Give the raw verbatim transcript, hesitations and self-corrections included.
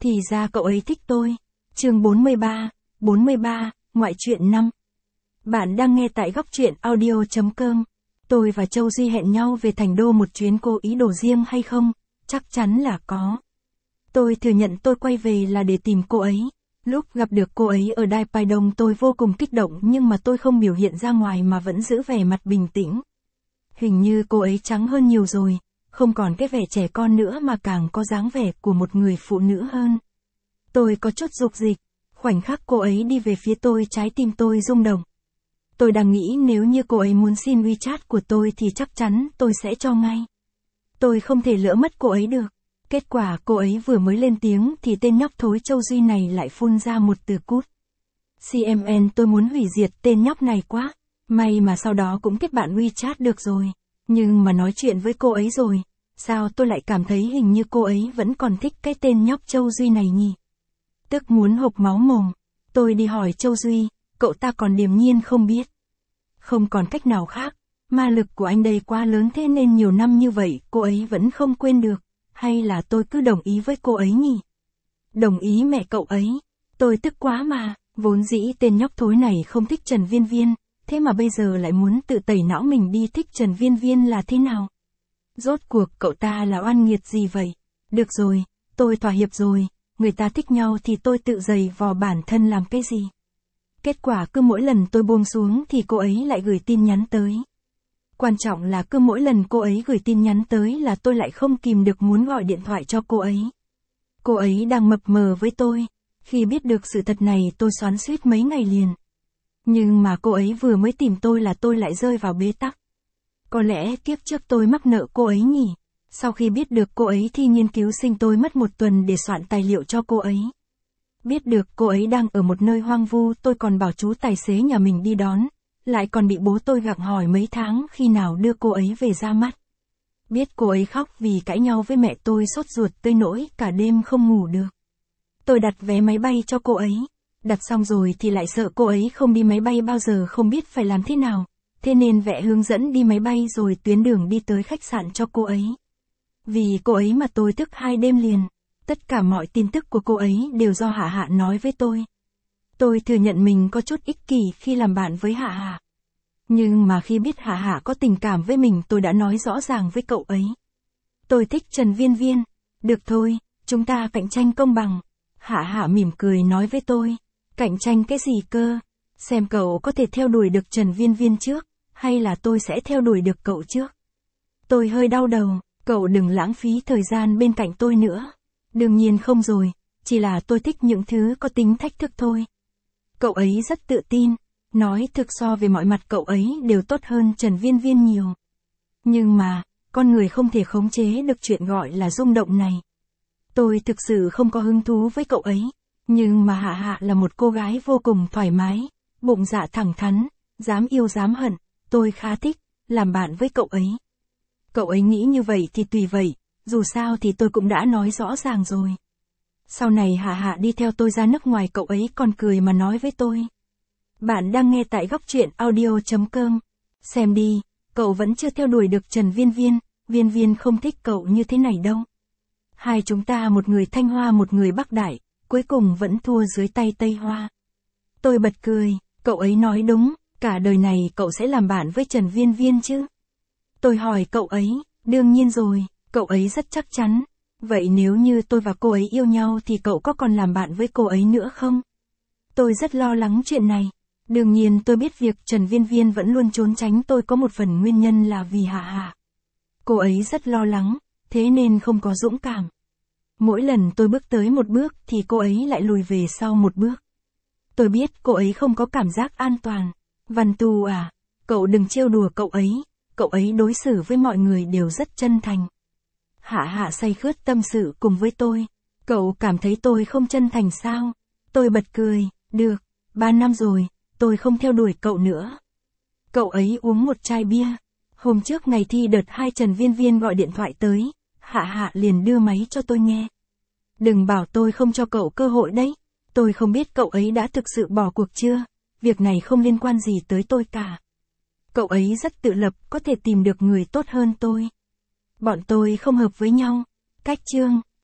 Thì ra cậu ấy thích tôi. Chương bốn mươi ba, bốn mươi ba, ngoại truyện năm. Bạn đang nghe tại góc truyện audio chấm com. Tôi và Châu Duy hẹn nhau về Thành Đô một chuyến, cô ý đồ riêng hay không? Chắc chắn là có. Tôi thừa nhận tôi quay về là để tìm cô ấy. Lúc gặp được cô ấy ở Đài Pai Đông tôi vô cùng kích động, nhưng mà tôi không biểu hiện ra ngoài mà vẫn giữ vẻ mặt bình tĩnh. Hình như cô ấy trắng hơn nhiều rồi, không còn cái vẻ trẻ con nữa mà càng có dáng vẻ của một người phụ nữ hơn. Tôi có chút dục dịch, khoảnh khắc cô ấy đi về phía tôi trái tim tôi rung động. Tôi đang nghĩ nếu như cô ấy muốn xin WeChat của tôi thì chắc chắn tôi sẽ cho ngay. Tôi không thể lỡ mất cô ấy được. Kết quả cô ấy vừa mới lên tiếng thì tên nhóc thối Châu Duy này lại phun ra một từ cút. xê em en tôi muốn hủy diệt tên nhóc này quá. May mà sau đó cũng kết bạn WeChat được rồi. Nhưng mà nói chuyện với cô ấy rồi, sao tôi lại cảm thấy hình như cô ấy vẫn còn thích cái tên nhóc Châu Duy này nhỉ? Tức muốn hộc máu mồm. Tôi đi hỏi Châu Duy, cậu ta còn điềm nhiên không biết. Không còn cách nào khác, ma lực của anh đây quá lớn, thế nên nhiều năm như vậy cô ấy vẫn không quên được. Hay là tôi cứ đồng ý với cô ấy nhỉ? Đồng ý mẹ cậu ấy. Tôi tức quá mà, vốn dĩ tên nhóc thối này không thích Trần Viên Viên, thế mà bây giờ lại muốn tự tẩy não mình đi thích Trần Viên Viên là thế nào? Rốt cuộc cậu ta là oan nghiệt gì vậy? Được rồi, tôi thỏa hiệp rồi, người ta thích nhau thì tôi tự giày vò bản thân làm cái gì? Kết quả cứ mỗi lần tôi buông xuống thì cô ấy lại gửi tin nhắn tới. Quan trọng là cứ mỗi lần cô ấy gửi tin nhắn tới là tôi lại không kìm được muốn gọi điện thoại cho cô ấy. Cô ấy đang mập mờ với tôi. Khi biết được sự thật này tôi xoắn xuýt mấy ngày liền. Nhưng mà cô ấy vừa mới tìm tôi là tôi lại rơi vào bế tắc. Có lẽ kiếp trước tôi mắc nợ cô ấy nhỉ. Sau khi biết được cô ấy thi nghiên cứu sinh tôi mất một tuần để soạn tài liệu cho cô ấy. Biết được cô ấy đang ở một nơi hoang vu tôi còn bảo chú tài xế nhà mình đi đón. Lại còn bị bố tôi gặng hỏi mấy tháng khi nào đưa cô ấy về ra mắt. Biết cô ấy khóc vì cãi nhau với mẹ tôi sốt ruột tới nỗi cả đêm không ngủ được. Tôi đặt vé máy bay cho cô ấy. Đặt xong rồi thì lại sợ cô ấy không đi máy bay bao giờ không biết phải làm thế nào. Thế nên vẽ hướng dẫn đi máy bay rồi tuyến đường đi tới khách sạn cho cô ấy. Vì cô ấy mà tôi thức hai đêm liền. Tất cả mọi tin tức của cô ấy đều do Hạ Hạ nói với tôi. Tôi thừa nhận mình có chút ích kỷ khi làm bạn với Hạ Hạ. Nhưng mà khi biết Hạ Hạ có tình cảm với mình tôi đã nói rõ ràng với cậu ấy. Tôi thích Trần Viên Viên. Được thôi, chúng ta cạnh tranh công bằng. Hạ Hạ mỉm cười nói với tôi. Cạnh tranh cái gì cơ? Xem cậu có thể theo đuổi được Trần Viên Viên trước, hay là tôi sẽ theo đuổi được cậu trước? Tôi hơi đau đầu, cậu đừng lãng phí thời gian bên cạnh tôi nữa. Đương nhiên không rồi, chỉ là tôi thích những thứ có tính thách thức thôi. Cậu ấy rất tự tin, nói thực so về mọi mặt cậu ấy đều tốt hơn Trần Viên Viên nhiều. Nhưng mà, con người không thể khống chế được chuyện gọi là rung động này. Tôi thực sự không có hứng thú với cậu ấy, nhưng mà Hạ Hạ là một cô gái vô cùng thoải mái, bụng dạ thẳng thắn, dám yêu dám hận, tôi khá thích, làm bạn với cậu ấy. Cậu ấy nghĩ như vậy thì tùy vậy, dù sao thì tôi cũng đã nói rõ ràng rồi. Sau này Hạ Hạ đi theo tôi ra nước ngoài cậu ấy còn cười mà nói với tôi. Bạn đang nghe tại góc truyện audio chấm com. Xem đi, cậu vẫn chưa theo đuổi được Trần Viên Viên, Viên Viên không thích cậu như thế này đâu. Hai chúng ta một người Thanh Hoa một người Bắc Đại, cuối cùng vẫn thua dưới tay Tây Hoa. Tôi bật cười, cậu ấy nói đúng, cả đời này cậu sẽ làm bạn với Trần Viên Viên chứ? Tôi hỏi cậu ấy, đương nhiên rồi, cậu ấy rất chắc chắn. Vậy nếu như tôi và cô ấy yêu nhau thì cậu có còn làm bạn với cô ấy nữa không? Tôi rất lo lắng chuyện này. Đương nhiên tôi biết việc Trần Viên Viên vẫn luôn trốn tránh tôi có một phần nguyên nhân là vì Hạ Hạ. Cô ấy rất lo lắng, thế nên không có dũng cảm. Mỗi lần tôi bước tới một bước thì cô ấy lại lùi về sau một bước. Tôi biết cô ấy không có cảm giác an toàn. Văn Tu à, cậu đừng trêu đùa cậu ấy, cậu ấy đối xử với mọi người đều rất chân thành. Hạ Hạ say khướt tâm sự cùng với tôi. Cậu cảm thấy tôi không chân thành sao? Tôi bật cười, được, ba năm rồi, tôi không theo đuổi cậu nữa. Cậu ấy uống một chai bia. Hôm trước ngày thi đợt hai Trần Viên Viên gọi điện thoại tới, Hạ Hạ liền đưa máy cho tôi nghe. Đừng bảo tôi không cho cậu cơ hội đấy. Tôi không biết cậu ấy đã thực sự bỏ cuộc chưa. Việc này không liên quan gì tới tôi cả. Cậu ấy rất tự lập, có thể tìm được người tốt hơn tôi. Bọn tôi không hợp với nhau. Cách chương.